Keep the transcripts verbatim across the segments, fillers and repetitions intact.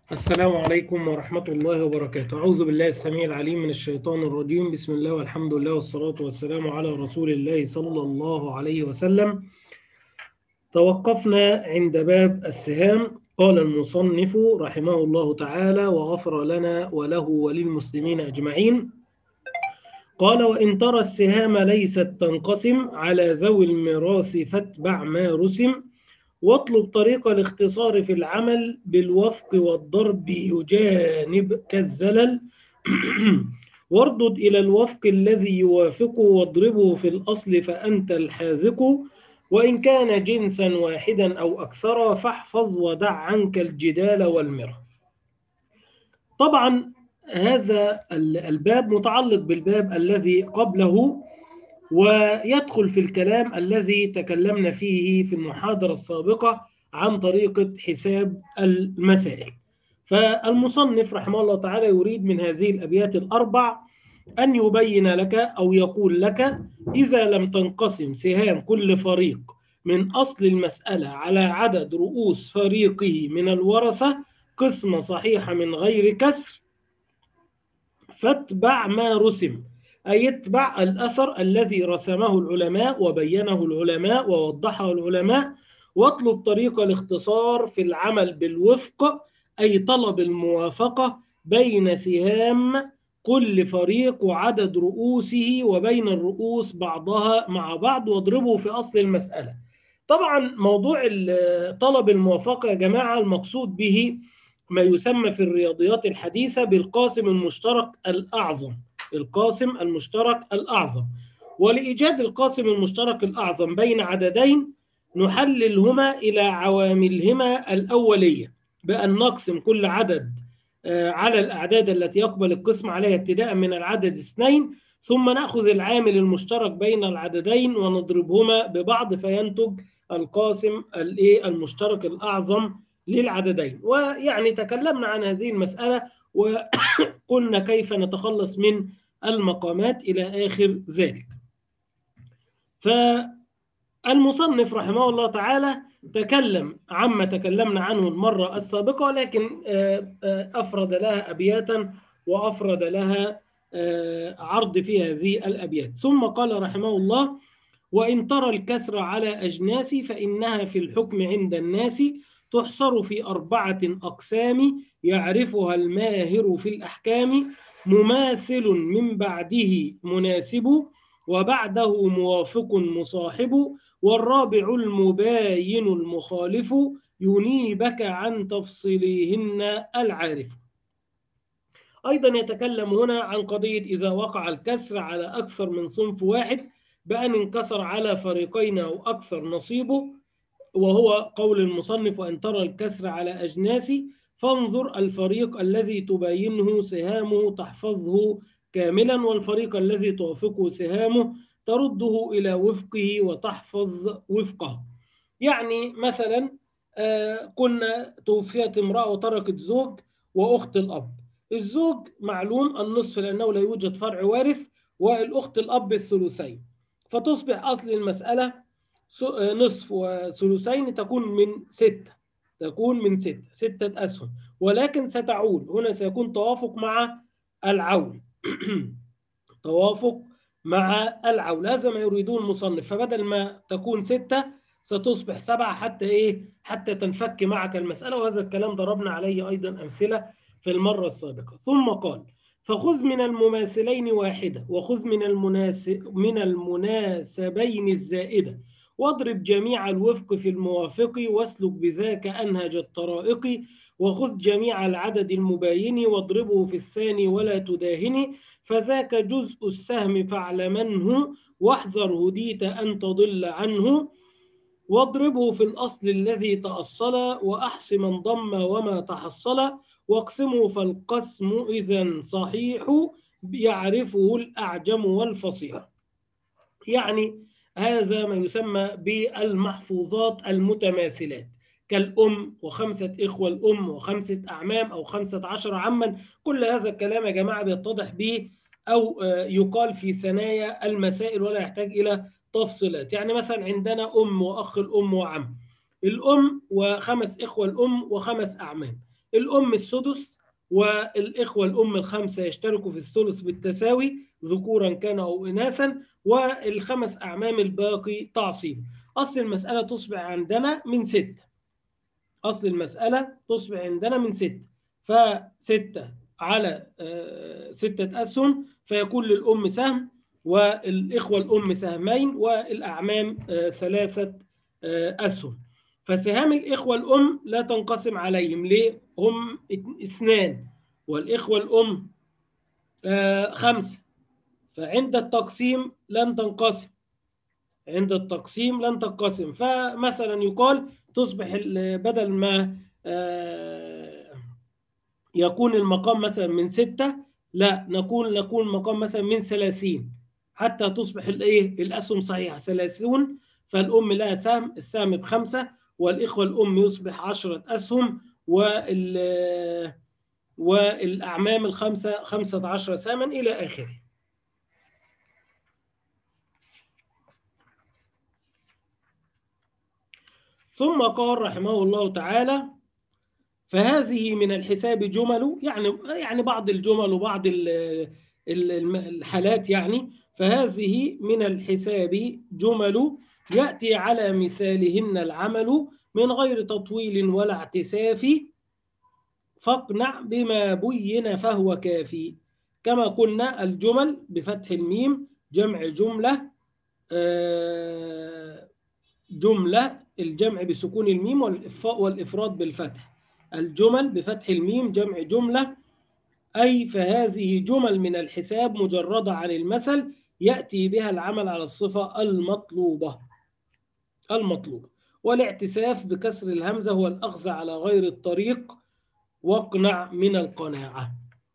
السلام عليكم ورحمة الله وبركاته. أعوذ بالله السميع العليم من الشيطان الرجيم. بسم الله والحمد لله والصلاة والسلام على رسول الله صلى الله عليه وسلم. توقفنا عند باب السهام. قال المصنف رحمه الله تعالى وغفر لنا وله وللمسلمين أجمعين. قال: وإن ترى السهام ليست تنقسم على ذوي الميراث فاتبع ما رسم، واطلب طريق الاختصار في العمل بالوفق والضرب يجانب كالزلل واردد إلى الوفق الذي يوافقه واضربه في الأصل فأنت الحاذق، وإن كان جنسا واحدا أو أكثر فاحفظ ودع عنك الجدال والمرة. طبعا هذا الباب متعلق بالباب الذي قبله، ويدخل في الكلام الذي تكلمنا فيه في المحاضرة السابقة عن طريقة حساب المسائل. فالمصنف رحمه الله تعالى يريد من هذه الأبيات الأربع أن يبين لك أو يقول لك: إذا لم تنقسم سهام كل فريق من أصل المسألة على عدد رؤوس فريقه من الورثة قسمة صحيحة من غير كسر، فاتبع ما رسم، أي اتبع الأثر الذي رسمه العلماء وبينه العلماء ووضحه العلماء، واطلب طريق الاختصار في العمل بالوفق، أي طلب الموافقة بين سهام كل فريق وعدد رؤوسه وبين الرؤوس بعضها مع بعض، واضربه في أصل المسألة. طبعا موضوع طلب الموافقة يا جماعة المقصود به ما يسمى في الرياضيات الحديثة بالقاسم المشترك الأعظم. القاسم المشترك الأعظم. ولإيجاد القاسم المشترك الأعظم بين عددين نحللهما إلى عواملهما الأولية، بأن نقسم كل عدد على الأعداد التي يقبل القسم عليها ابتداء من العدد اثنين، ثم نأخذ العامل المشترك بين العددين ونضربهما ببعض فينتج القاسم المشترك الأعظم للعددين. ويعني تكلمنا عن هذه المسألة وقلنا كيف نتخلص من المقامات إلى آخر ذلك. فالمصنف رحمه الله تعالى تكلم عما تكلمنا عنه المرة السابقة، ولكن أفرد لها أبياتا وأفرد لها عرض في هذه الأبيات. ثم قال رحمه الله: وإن ترى الكسر على أجناس فإنها في الحكم عند الناس تحصر في أربعة أقسام يعرفها الماهر في الأحكام، مماثل من بعده مناسب وبعده موافق مصاحب، والرابع المباين المخالف ينيبك عن تفصيلهن العارف. أيضا يتكلم هنا عن قضية إذا وقع الكسر على أكثر من صنف واحد بأن انكسر على فريقين أو أكثر نصيبه، وهو قول المصنف: وأن ترى الكسر على أجناس فانظر الفريق الذي تباينه سهامه تحفظه كاملا، والفريق الذي توافقه سهامه ترده إلى وفقه وتحفظ وفقه. يعني مثلا كنا توفيت امرأة وتركت زوج وأخت الأب. الزوج معلوم النصف لأنه لا يوجد فرع وارث، والأخت الأب الثلثين، فتصبح أصل المسألة نصف وثلثين تكون من ستة تكون من ستة ستة أسهم، ولكن ستعول هنا سيكون توافق مع العول توافق مع العول. هذا ما يريدون المصنف. فبدل ما تكون ستة ستصبح سبعة حتى إيه حتى تنفك معك المسألة، وهذا الكلام ضربنا عليه أيضا أمثلة في المرة السابقة. ثم قال: فخذ من المماثلين واحدة وخذ من المناسب من المناسبين الزائدة، واضرب جميع الوفق في الموافق واسلك بذاك أنهج الطرائق، وخذ جميع العدد المباين واضربه في الثاني ولا تداهن، فذاك جزء السهم فاعلمنه واحذر هديت أن تضل عنه، واضربه في الأصل الذي تأصل وأحص من ضم وما تحصل، واقسمه فالقسم إذن صحيح يعرفه الأعجم والفصيح. يعني هذا ما يسمى بالمحفوظات المتماثلات، كالأم وخمسة إخوة الأم وخمسة أعمام أو خمسة عشر عما. كل هذا الكلام يا جماعة بيتضح به أو يقال في ثنايا المسائل ولا يحتاج إلى تفصيلات. يعني مثلا عندنا أم وأخ الأم وعم، الأم وخمس إخوة الأم وخمس أعمام. الأم السدس، والإخوة الأم الخمسة يشتركوا في الثلث بالتساوي ذكورا كان أو إناثا، والخمس أعمام الباقي تعصيب. أصل المسألة تصبح عندنا من ستة. أصل المسألة تصبح عندنا من ستة، فستة على ستة أسهم، فيكون للأم سهم والإخوة الأم سهمين والأعمام ثلاثة أسهم. فسهام الإخوة الأم لا تنقسم عليهم، ليه؟ هم اثنان والإخوة الأم خمسة، فعند التقسيم لن تنقسم. عند التقسيم لن تنقسم. فمثلا يقال تصبح بدل ما يكون المقام مثلا من ستة، لا نكون نكون مقام مثلا من ثلاثين، حتى تصبح الايه الاسهم صحيحه ثلاثون. فالام لها سهم، السهم بخمسه، والاخوه الام يصبح عشرة اسهم، وال والاعمام الخمسه خمسة عشر سهما الى اخره. ثم قال رحمه الله تعالى: فهذه من الحساب جمل، يعني يعني بعض الجمل وبعض الحالات يعني. فهذه من الحساب جمل يأتي على مثالهن العمل من غير تطويل ولا اعتساف، فاقنع بما بين فهو كافي. كما قلنا الجمل بفتح الميم جمع جملة، جملة الجمع بسكون الميم والإفراد بالفتح. الجمل بفتح الميم جمع جملة، أي فهذه جمل من الحساب مجردة عن المثل يأتي بها العمل على الصفة المطلوبة المطلوبة والاعتساف بكسر الهمزة هو الأخذ على غير الطريق، واقنع من القناعة.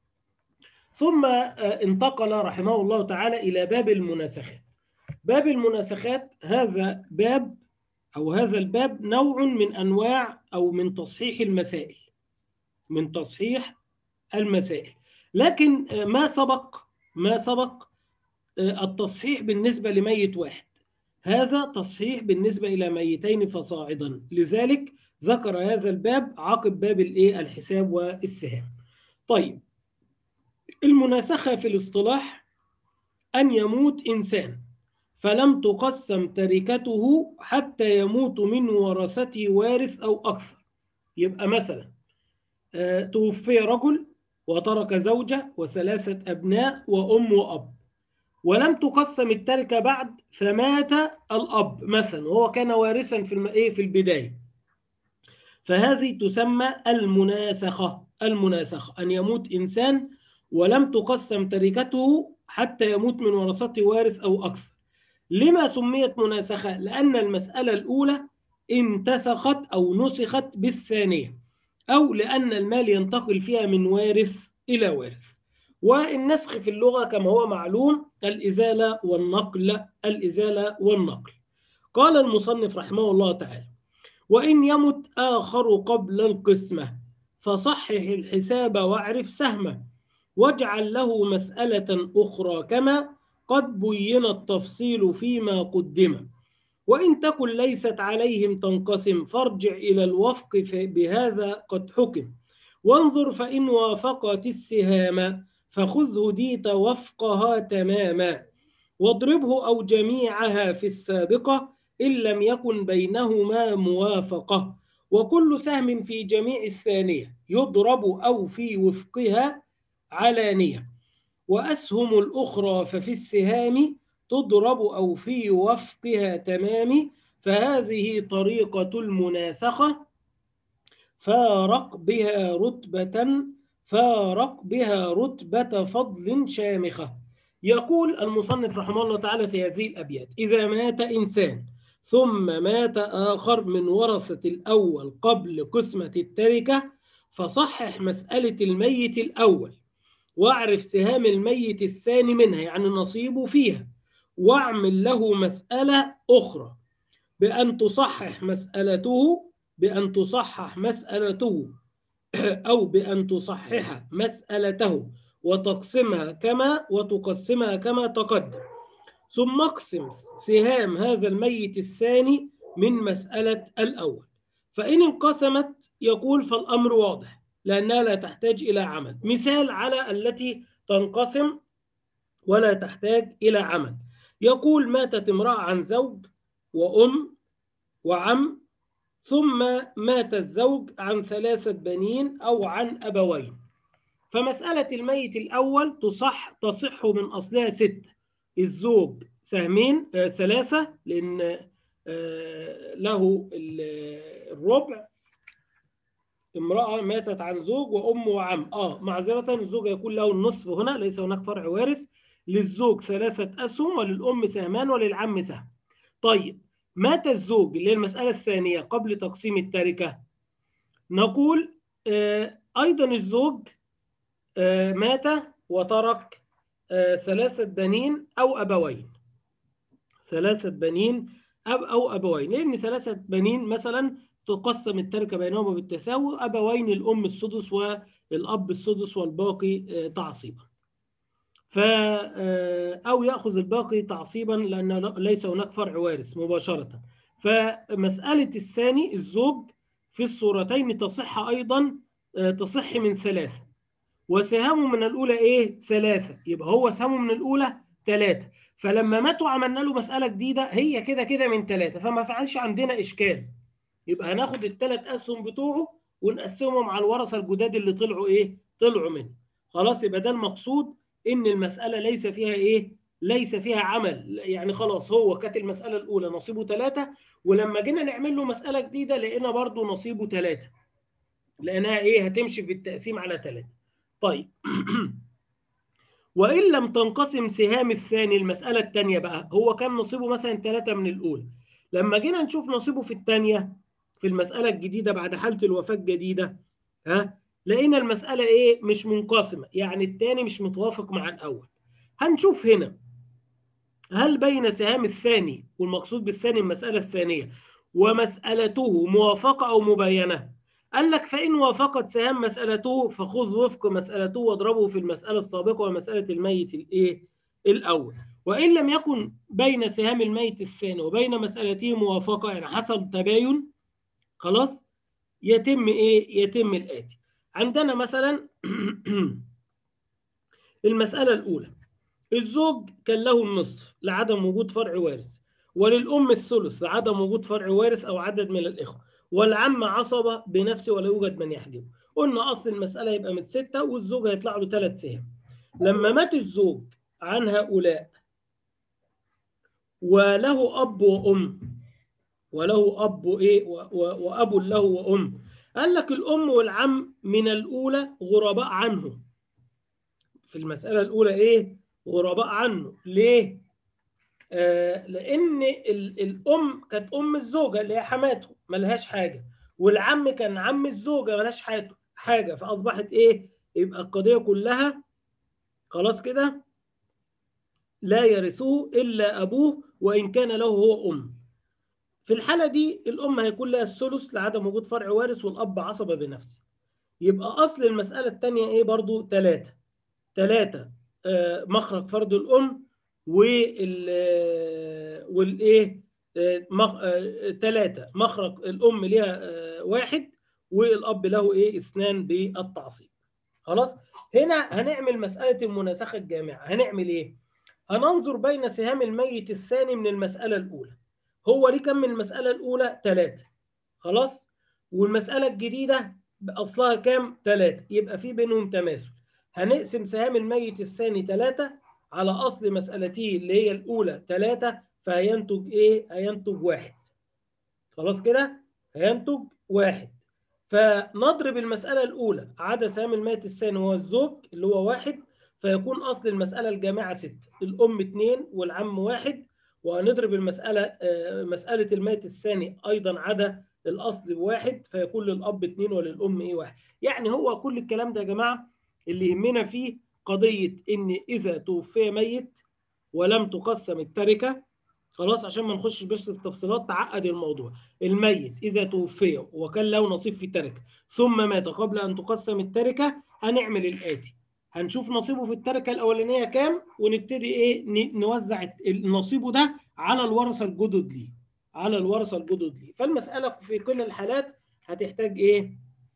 ثم انتقل رحمه الله تعالى إلى باب المناسخات. باب المناسخات هذا باب أو هذا الباب نوع من أنواع أو من تصحيح المسائل من تصحيح المسائل لكن ما سبق ما سبق التصحيح بالنسبة لميت واحد، هذا تصحيح بالنسبة إلى ميتين فصاعدا، لذلك ذكر هذا الباب عقب باب الحساب والسهام. طيب، المناسخة في الاصطلاح أن يموت إنسان فلم تقسم تركته حتى يموت من ورثته وارث أو أكثر. يبقى مثلا توفي رجل وترك زوجة وثلاثة أبناء وأم وأب، ولم تقسم التركة بعد، فمات الأب مثلا وهو كان وارثا في في البداية، فهذه تسمى المناسخة. المناسخة أن يموت إنسان ولم تقسم تركته حتى يموت من ورثته وارث أو أكثر. لما سميت مناسخة؟ لأن المسألة الأولى انتسخت أو نسخت بالثانية، أو لأن المال ينتقل فيها من وارث إلى وارث. والنسخ في اللغة كما هو معلوم الإزالة والنقل الإزالة والنقل. قال المصنف رحمه الله تعالى: وإن يمت آخر قبل القسمة فصحح الحساب واعرف سهمه، واجعل له مسألة أخرى كما قد بين التفصيل فيما قدم. وإن تكن ليست عليهم تنقسم فارجع إلى الوفق بهذا قد حكم، وانظر فإن وافقت السهام فخذه ديت وفقها تماما، واضربه أو جميعها في السابقة إن لم يكن بينهما موافقة، وكل سهم في جميع الثانية يضرب أو في وفقها علانية، وأسهم الأخرى ففي السهام تضرب أو في وفقها تمام، فهذه طريقة المناسخة فارق بها رتبة فارق بها رتبة فضل شامخة. يقول المصنف رحمه الله تعالى في هذه الأبيات: إذا مات إنسان ثم مات آخر من ورثة الأول قبل قسمة التركة فصحح مسألة الميت الأول، واعرف سهام الميت الثاني منها يعني نصيبه فيها، واعمل له مسألة أخرى بأن تصحح مسألته بأن تصحح مسألته أو بأن تصحح مسألته وتقسمها كما وتقسمها كما تقدم، ثم اقسم سهام هذا الميت الثاني من مسألة الأول. فإن انقسمت يقول فالأمر واضح، لأنها لا تحتاج إلى عمل. مثال على التي تنقسم ولا تحتاج إلى عمل، يقول ماتت امرأة عن زوج وأم وعم، ثم مات الزوج عن ثلاثة بنين أو عن أبوين. فمسألة الميت الأول تصح تصح من أصلها ستة. الزوج سهمين آه ثلاثة، لأن آه له الربع. امرأة ماتت عن زوج وأم وعم، آه معذرة الزوج يكون له النصف هنا، ليس هناك فرع وارث. للزوج ثلاثة أسهم وللأم سهمان وللعم سهم. طيب مات الزوج اللي هي المسألة الثانية قبل تقسيم التركة، نقول آه أيضا الزوج آه مات وترك آه ثلاثة بنين أو أبوين. ثلاثة بنين أب أو أبوين، لأن ثلاثة بنين مثلا تقسم التركة بينهما بالتساوي، أبوين الأم السدس والأب السدس والباقي آه تعصيبا. ف أو يأخذ الباقي تعصيبا لأن ليس هناك فرع وارث مباشرة. فمسألة الثاني الزوج في الصورتين تصح أيضا، تصح من ثلاثة، وسهامه من الأولى إيه؟ ثلاثة، يبقى هو سهامه من الأولى ثلاثة. فلما ماتوا عملنا له مسألة جديدة هي كده كده من ثلاثة، فما فعلش عندنا إشكال. يبقى هناخد الثلاث أسهم بتوعه ونقسمهم على الورثة الجداد اللي طلعوا إيه؟ طلعوا منه. خلاص، يبقى ده المقصود، إن المسألة ليس فيها إيه؟ ليس فيها عمل. يعني خلاص هو كانت المسألة الأولى نصيبه ثلاثة، ولما جينا نعمل له مسألة جديدة لقينا برضه نصيبه ثلاثة، لأنها إيه؟ هتمشي بالتقسيم على ثلاثة. طيب وإن لم تنقسم سهام الثاني، المسألة الثانية بقى هو كان نصيبه مثلا ثلاثة من الأولى، لما جينا نشوف نصيبه في الثانية في المسألة الجديدة بعد حالة الوفاة الجديدة، ها لقينا المسألة إيه؟ مش منقسمة، يعني الثاني مش متوافق مع الأول. هنشوف هنا هل بين سهام الثاني، والمقصود بالثاني المسألة الثانية، ومسألته موافقة أو مباينة. قال لك فإن وافقت سهام مسألته فخذ وفق مسألته واضربه في المسألة السابقة ومسألة الميت الإيه؟ الأول. وإن لم يكن بين سهام الميت الثاني وبين مسألته موافقة، يعني حصل تباين، خلاص يتم إيه؟ يتم الآتي. عندنا مثلا المسألة الأولى، الزوج كان له النصف لعدم وجود فرع وارث، وللأم الثلث لعدم وجود فرع وارث أو عدد من الإخوة، والعم عصبة بنفسه ولا يوجد من يحجبه. قلنا أصل المسألة يبقى من ستة، والزوج هيطلع له ثلاث سهام. لما مات الزوج عن هؤلاء وله أب وأم، وله أب إيه وأب له وأم، قال لك الأم والعم من الأولى غرباء عنه. في المسألة الأولى إيه؟ غرباء عنه. ليه؟ آه لأن الأم كانت أم الزوجة اللي هي حماته ملهاش حاجة، والعم كان عم الزوجة ملهاش حاجة، فأصبحت إيه؟ يبقى القضية كلها خلاص كده لا يرثوه إلا أبوه وإن كان له هو أم. في الحالة دي الأم هيكون لها الثلث لعدم وجود فرع وارث، والأب عصبة بنفسه. يبقى أصل المسألة الثانية إيه؟ برضو ثلاثة. ثلاثة آه مخرج فرد الأم، وال والايه ثلاثة مخرج الأم ليها واحد، والأب له إيه؟ اثنان بالتعصيب. خلاص، هنا هنعمل مسألة المناسخة الجامعة. هنعمل إيه؟ هننظر بين سهام الميت الثاني من المسألة الأولى. هو ليه كم من المسألة الأولى؟ ثلاثة. خلاص، والمسألة الجديدة أصلها كام؟ ثلاثة، يبقى في بينهم تماثل. هنقسم سهام الميت الثاني ثلاثة على أصل مسألته اللي هي الأولى ثلاثة، فهينتج إيه؟ هينتج واحد. خلاص كده هينتج واحد. فنضرب المسألة الأولى عدد سهام الميت الثاني هو الزوج اللي هو واحد، فيكون أصل المسألة الجامعة ستة، الأم اثنين والعم واحد. وهنضرب المسألة مسألة الميت الثاني أيضا عدا الأصل بواحد، فيكون للأب اثنين وللأم إيه؟ واحد. يعني هو كل الكلام ده يا جماعة اللي يهمنا فيه قضية إن إذا توفي ميت ولم تقسم التركة، خلاص عشان ما نخش بس في التفصيلات تعقد الموضوع. الميت إذا توفي وكان له نصيب في التركة ثم مات قبل أن تقسم التركة، هنعمل الآتي: هنشوف نصيبه في التركة الأولانية كام، ونبتدي إيه؟ نوزع نصيبه ده على الورثة الجدد ليه، على الورثة الجدد ليه. فالمسألة في كل الحالات هتحتاج إيه؟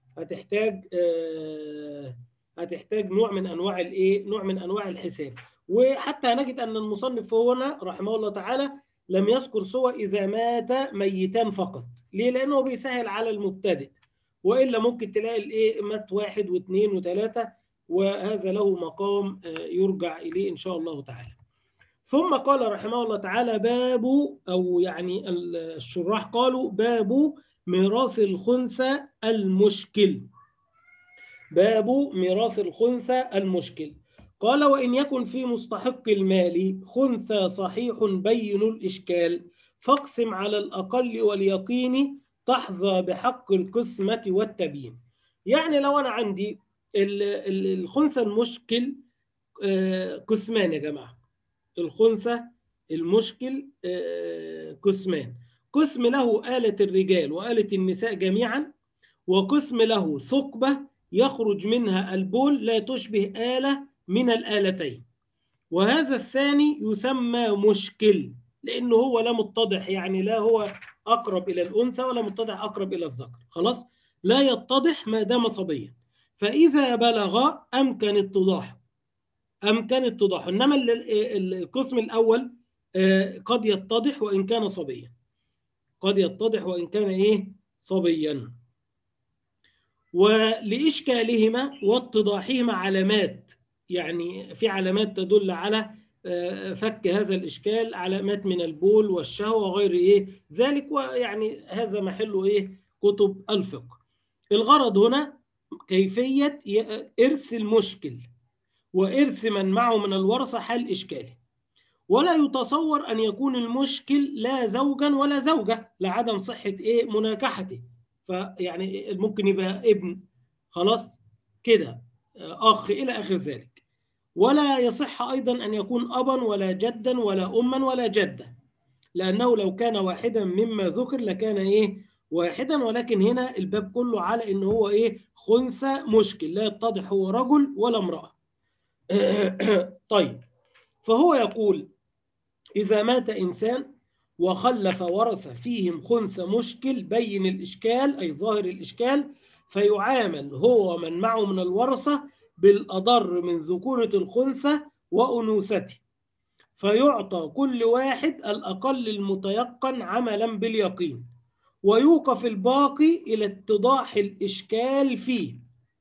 هتحتاج آه هتحتاج نوع من انواع الايه نوع من انواع الحساب. وحتى هنجد ان المصنف هنا رحمه الله تعالى لم يذكر سوى اذا مات ميتان فقط. ليه؟ لانه بيسهل على المبتدئ، والا ممكن تلاقي الايه مات واحد واثنين وثلاثه، وهذا له مقام يرجع اليه ان شاء الله تعالى. ثم قال رحمه الله تعالى باب، او يعني الشراح قالوا باب ميراث الخنثى المشكل. باب ميراث الخنثى المشكل. قال وإن يكن في مستحق المال خنثى صحيح بين الإشكال فاقسم على الأقل واليقين تحظى بحق القسمة والتبيين. يعني لو أنا عندي الخنثى المشكل قسمان يا جماعة. الخنثى المشكل قسمان. قسم له آلة الرجال وآلة النساء جميعا، وقسم له ثقبة يخرج منها البول لا تشبه آلة من الآلتين، وهذا الثاني يسمى مشكل لأنه هو لا متضح، يعني لا هو أقرب إلى الأنثى ولا متضح أقرب إلى الذكر، خلاص لا يتضح ما دام صبيا، فإذا بلغ أمكن اتضاحه أمكن اتضاحه إنما القسم الأول قد يتضح وإن كان صبيا، قد يتضح وإن كان إيه صبيا. ولإشكالهما واتضاحهما علامات، يعني في علامات تدل على فك هذا الإشكال، علامات من البول والشهوة وغير إيه ذلك، ويعني هذا محله إيه كتب الفقه. الغرض هنا كيفية إرث المشكل وإرث من معه من الورثة حال إشكاله. ولا يتصور أن يكون المشكل لا زوجا ولا زوجة لعدم صحة إيه مناكحته، فيعني ممكن يبقى ابن خلاص كده، أخ إلى آخر ذلك. ولا يصح أيضا أن يكون أبا ولا جدا ولا أما ولا جدة، لأنه لو كان واحدا مما ذكر لكان إيه واحدا، ولكن هنا الباب كله على إن هو إيه خنثى مشكل لا يتضح هو رجل ولا امرأة. طيب، فهو يقول إذا مات إنسان وخلف ورث فيهم خنثى مشكل بين الإشكال أي ظاهر الإشكال، فيعامل هو من معه من الورثة بالأضر من ذكورة الخنثى وأنوثته، فيعطى كل واحد الأقل المتيقن عملا باليقين، ويوقف الباقي إلى اتضاح الإشكال فيه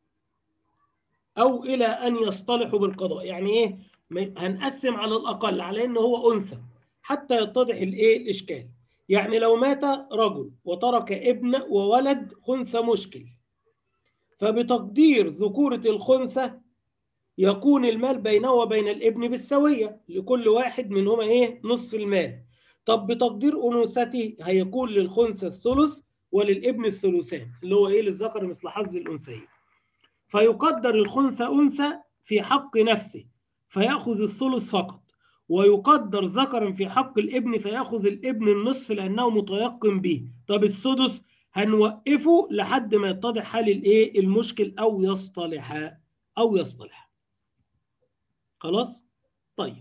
أو إلى أن يصطلحوا بالقضاء. يعني إيه؟ هنقسم على الأقل على إنه هو أنثى حتى يتضح الإيه الإشكال. يعني لو مات رجل وترك ابن وولد خنثى مشكل، فبتقدير ذكورة الخنثى يكون المال بينه وبين الابن بالسوية، لكل واحد منهما إيه نصف المال. طب بتقدير أنوثته هيكون للخنثى الثلث وللابن الثلثان، اللي هو إيه للذكر مثل حظ الأنثيين. فيقدر الخنثى أنثى في حق نفسه فيأخذ الثلث فقط، ويقدر ذكرا في حق الابن فيأخذ الابن النصف لأنه متيقن به. طب السدس هنوقفه لحد ما يتضح حال الايه المشكل أو يصطلح أو يصطلح خلاص. طيب،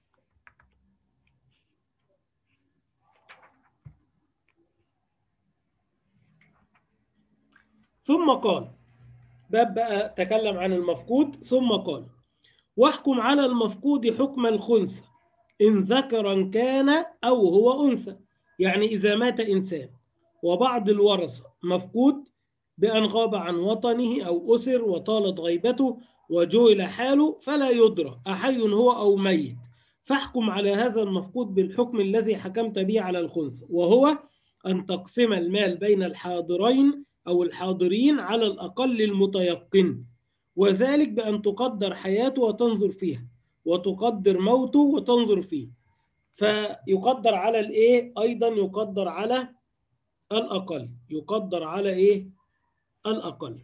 ثم قال باب بقى تكلم عن المفقود. ثم قال واحكم على المفقود حكم الخنثى إن ذكرا كان أو هو أنثى. يعني إذا مات إنسان وبعض الورثة مفقود بأن غاب عن وطنه أو أسر وطالت غيبته وجهل حاله فلا يدرى أحي هو أو ميت، فاحكم على هذا المفقود بالحكم الذي حكمت به على الخنثى، وهو أن تقسم المال بين الحاضرين أو الحاضرين على الأقل المتيقن، وذلك بأن تقدر حياته وتنظر فيها، وتقدر موته وتنظر فيه. فيقدر على الايه ايضا يقدر على الاقل، يقدر على ايه الاقل.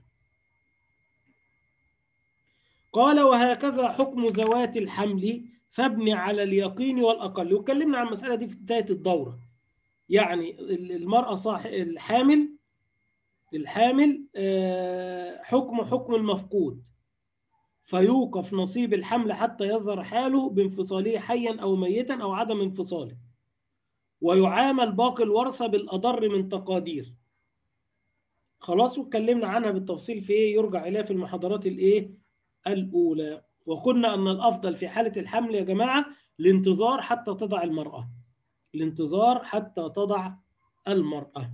قال وهكذا حكم ذوات الحمل فابني على اليقين والاقل. واتكلمنا عن المساله دي في بدايه الدوره. يعني المراه صاحب الحامل الحامل حكم حكم المفقود، فيوقف نصيب الحمل حتى يظهر حاله بانفصاله حيا أو ميتا أو عدم انفصاله، ويعامل باقي الورثة بالأضر من تقادير. خلاص، واتكلمنا عنها بالتفصيل في ايه يرجع اليها في المحاضرات الايه الاولى. وقلنا ان الافضل في حاله الحمل يا جماعه الانتظار حتى تضع المراه، الانتظار حتى تضع المراه.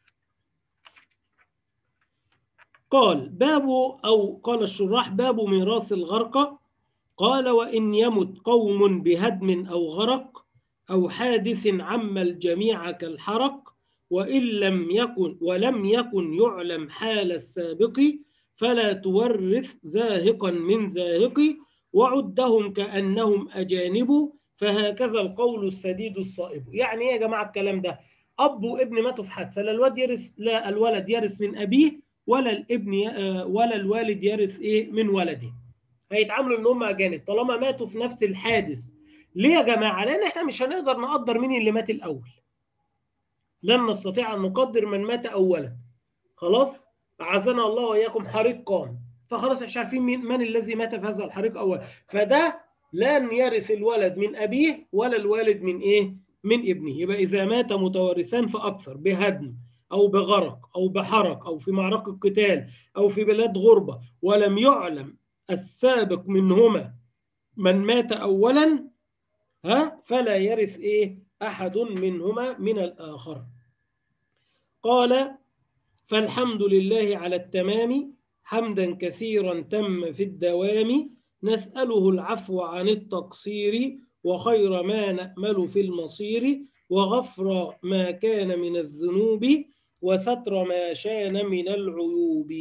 قال باب، او قال الشراح باب ميراث الغرقى. قال وان يمت قوم بهدم او غرق او حادث عم الجميع كالحرق، وإن لم يكن ولم يكن يعلم حال السابق، فلا تورث زاهقا من زاهق، وعدهم كأنهم أجانب، فهكذا القول السديد الصائب. يعني ايه يا جماعة الكلام ده؟ أب وابن ماتوا في حادثة، لا الواد يرث، لا الولد يرث من أبيه، ولا الابن ولا الوالد يرث ايه من ولده. هيتعاملوا ان هم اجانب طالما ماتوا في نفس الحادث. ليه يا جماعة؟ لأن احنا مش هنقدر نقدر مين اللي مات الأول، لن نستطيع أن نقدر من مات أولا. خلاص، أعاذنا الله وإياكم حريق قام، فخلاص مش عارفين مين من الذي مات في هذا الحريق أولا، فده لن يرث الولد من أبيه ولا الوالد من إيه؟ من ابنه. يبقى إذا مات متوارثان فأكثر بهدم أو بغرق أو بحرق أو في معركة قتال أو في بلاد غربة، ولم يعلم السابق منهما من مات أولا، ها، فلا يرث إيه؟ أحد منهما من الآخر. قال فالحمد لله على التمام، حمدا كثيرا تم في الدوام، نسأله العفو عن التقصير، وخير ما نأمل في المصير، وغفر ما كان من الذنوب، وستر ما شان من العيوب.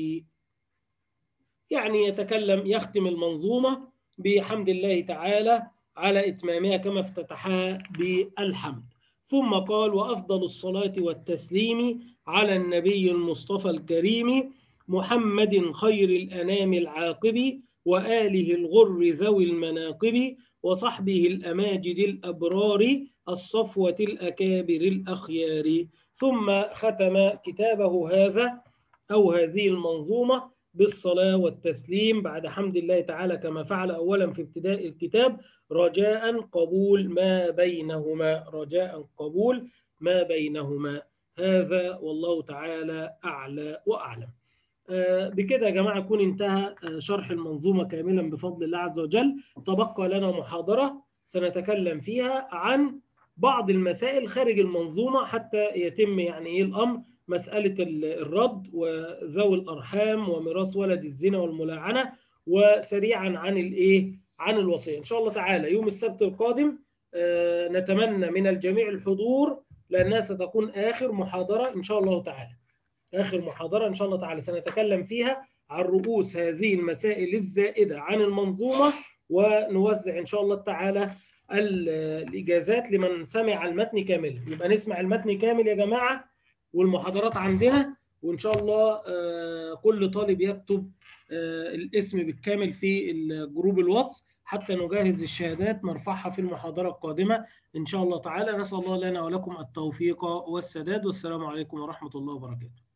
يعني يتكلم يختم المنظومة بحمد الله تعالى على إتمامها كما افتتحها بالحمد. ثم قال وأفضل الصلاة والتسليم على النبي المصطفى الكريم محمد خير الأنام العاقب، وآله الغر ذوي المناقب، وصحبه الأماجد الأبرار الصفوة الأكابر الأخيار. ثم ختم كتابه هذا أو هذه المنظومة بالصلاة والتسليم بعد حمد الله تعالى كما فعل أولا في ابتداء الكتاب، رجاء قبول ما بينهما، رجاء قبول ما بينهما. هذا والله تعالى أعلى وأعلم. بكده يا جماعة يكون انتهى شرح المنظومة كاملا بفضل الله عز وجل. تبقى لنا محاضرة سنتكلم فيها عن بعض المسائل خارج المنظومة حتى يتم يعني ايه الأمر، مسألة الرد وذوي الأرحام وميراث ولد الزنا والملاعنة، وسريعا عن الايه عن الوصية. إن شاء الله تعالى يوم السبت القادم نتمنى من الجميع الحضور، لأنها ستكون آخر محاضرة إن شاء الله تعالى، آخر محاضرة إن شاء الله تعالى سنتكلم فيها عن رؤوس هذه المسائل الزائدة عن المنظومة، ونوزع إن شاء الله تعالى الإجازات لمن سمع المتن كاملا. يبقى نسمع المتن كامل يا جماعة، والمحاضرات عندنا، وإن شاء الله كل طالب يكتب الاسم بالكامل في الجروب الواتس حتى نجهز الشهادات نرفعها في المحاضرة القادمة إن شاء الله تعالى. نسأل الله لنا ولكم التوفيق والسداد، والسلام عليكم ورحمة الله وبركاته.